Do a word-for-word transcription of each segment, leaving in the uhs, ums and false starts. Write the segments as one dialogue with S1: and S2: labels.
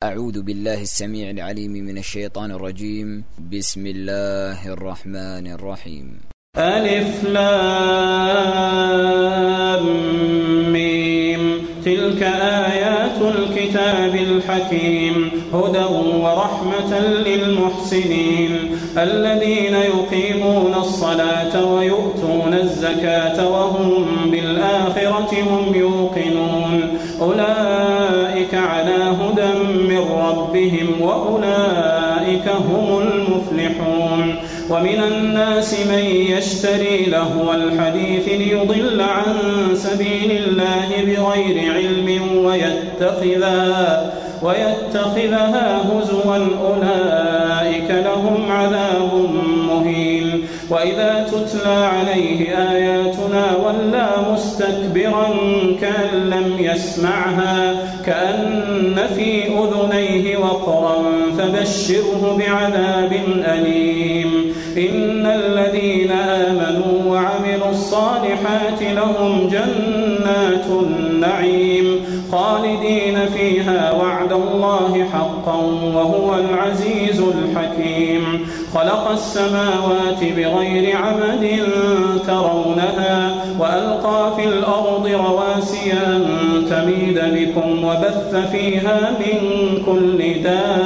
S1: أعوذ بالله السميع العليم من الشيطان الرجيم. بسم الله الرحمن الرحيم.
S2: ألف لام ميم. تلك آيات الكتاب الحكيم هدى ورحمة للمحسنين الذين يقيمون الصلاة ويؤتون الزكاة وهم بالآخرة هم يوقنون أولئك على هدى من ربهم وأولئك هم المفلحون. ومن الناس من يشتري لهو الحديث ليضل عن سبيل الله بغير علم ويتخذها, ويتخذها هزوا أولئك لهم عذاب مهين. وإذا تتلى عليه آياتنا ولى مستكبرا كأن لم يسمعها كأن في أذنيه وقرا فبشره بعذاب أليم. إن الذين آمنوا وعملوا الصالحات لهم جنات النعيم خالدين فيها وعد الله حقا وهو العزيز الحكيم. خلق السماوات بغير عمد ترونها وألقى في الأرض رواسي أن تميد بكم وبث فيها من كل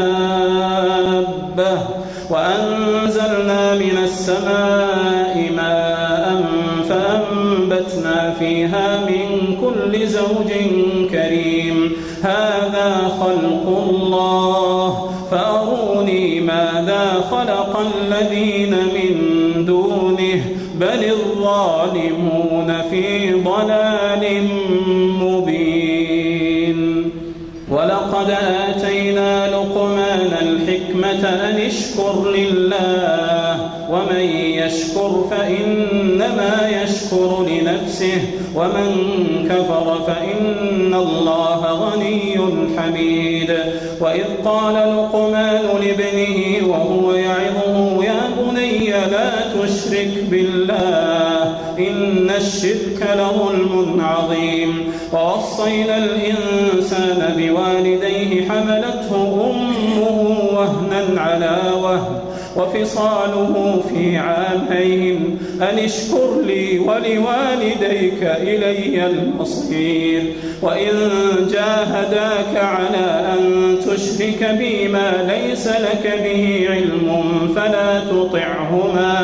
S2: دابة وأنزلنا من السماء ماء فأنبتنا فيها من كل زوج كريم. هذا خلق الله فأروني ماذا خلق الذين من دونه بل الظالمون في ضلال مبين. ولقد آتينا لقمان الحكمة أن اشكر لله ومن يشكر فإنما يشكر لنفسه ومن كفر فإن الله غني حميد. وإذ قال لقمان لابنه وهو يعظه يا بني لا تشرك بالله إن الشرك لظلم عظيم. ووصينا الإنسان بوالديه حملته أمه وهنا على وهن وفصاله في عامين أن اشكر لي ولوالديك إلي المصير. وإن جاهداك على أن تشرك بي ما ليس لك به علم فلا تطعهما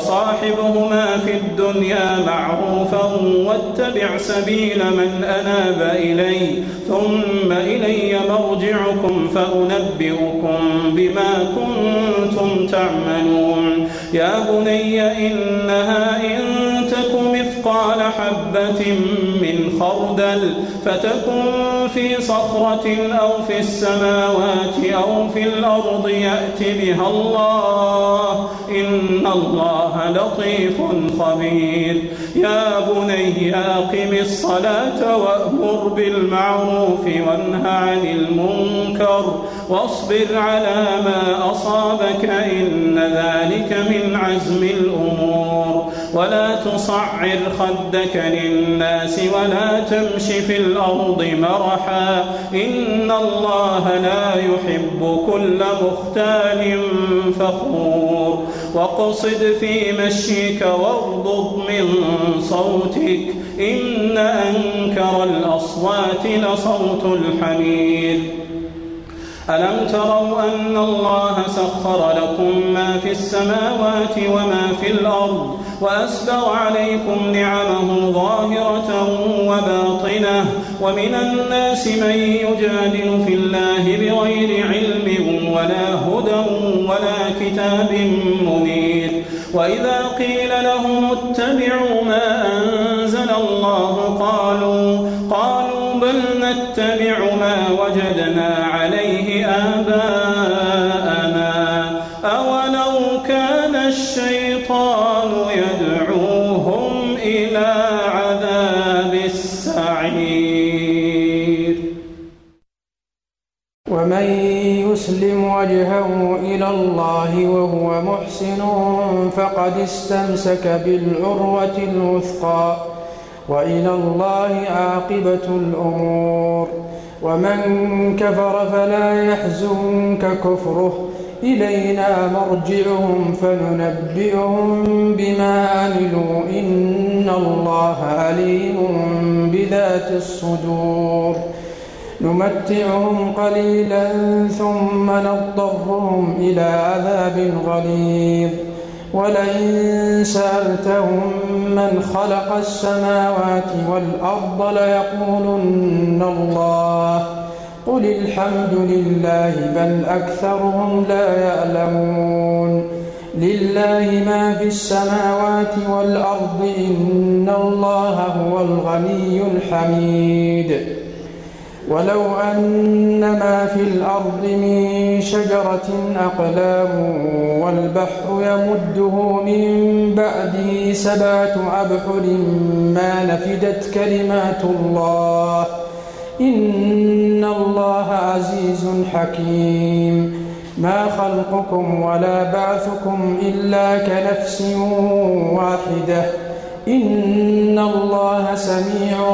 S2: وصاحبهما في الدنيا معروفا واتبع سبيل من أناب إلي ثم إلي مرجعكم فأنبئكم بما كنتم تعملون. يا بني إنها إن تك مثقال حبة من خردل فتكن في صخرة أو في السماوات أو في الأرض يأت بها الله إن الله لطيف خبير. يا بني أقم الصلاة وأمر بالمعروف وانه عن المنكر واصبر على ما أصابك إن ذلك من عزم الأمور. ولا تصعر خدك للناس ولا تمش في الأرض مرحا إن الله لا يحب كل مختال فخور. واقصد في مشيك واغضض من صوتك إن أنكر الأصوات لصوت الحمير. ألم تروا أن الله سخر لكم ما في السماوات وما في الأرض وأسبغ عليكم نعمه ظاهرة وباطنة ومن الناس من يجادل في الله بغير علم ولا هدى ولا كتاب منير. وإذا قيل لهم اتبعوا ما أنزل الله قالوا قالوا بل نتبع ما وجدنا عليه آباءنا أولو كان الشيطان يدعوهم إلى عذاب السعير.
S3: ومن يسلم وجهه إلى الله وهو محسن فقد استمسك بالعروة الوثقى وإلى الله عاقبة الأمور. ومن كفر فلا يحزنك كفره إلينا مرجعهم فننبئهم بما عملوا إن الله عليم بذات الصدور نمتعهم قليلا ثم نضطرهم إلى عذاب غليظ ولئن سألتهم من خلق السماوات والأرض ليقولن الله قل الحمد لله بل أكثرهم لا يعلمون لله ما في السماوات والأرض إن الله هو الغني الحميد ولو أن ما في الأرض من شجرة أقلام والبحر يمده من بعده سبعة أبحر ما نفدت كلمات الله إن الله عزيز حكيم ما خلقكم ولا بعثكم إلا كنفس واحدة إن الله سميع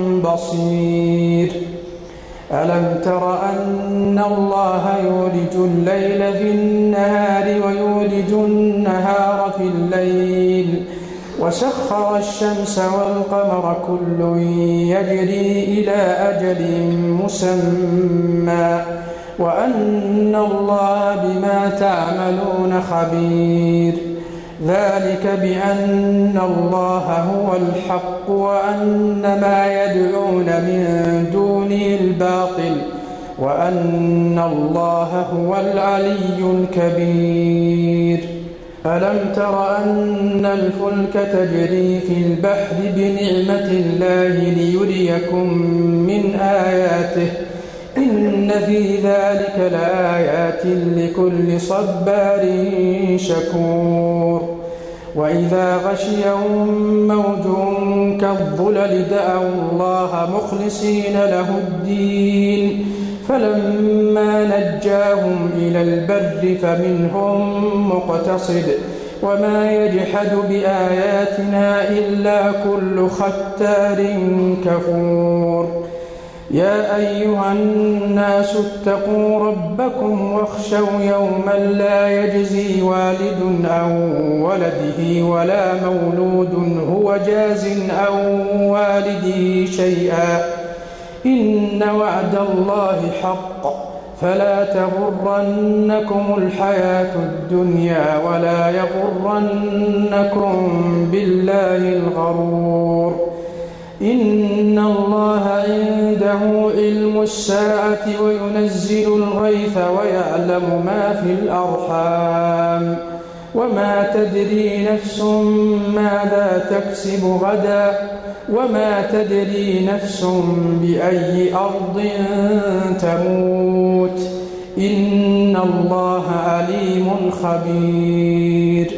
S3: بصير ألم تر أن الله يولج الليل في النهار ويولج النهار في الليل وسخر الشمس والقمر كل يجري إلى أجل مسمى وأن الله بما تعملون خبير ذلك بأن الله هو الحق وأن ما يدعون من دونه الباطل وأن الله هو العلي الكبير ألم تر أن الفلك تجري في البحر بنعمة الله ليريكم من آياته إن في ذلك لآيات لكل صبار شكور وإذا غشيهم موج كالظلل دعوا الله مخلصين له الدين فلما نجاهم إلى البر فمنهم مقتصد وما يجحد بآياتنا إلا كل ختار كفور يا أيها الناس اتقوا ربكم واخشوا يوما لا يجزي والد عن ولده ولا مولود هو جاز عن والده شيئا إن وعد الله حق فلا تغرنكم الحياة الدنيا ولا يغرنكم بالله الغرور إن الله عنده علم الساعة وينزل الغيث ويعلم ما في الأرحام وما تدري نفس ماذا تكسب غدا وما تدري نفس بأي أرض تموت إن الله عليم خبير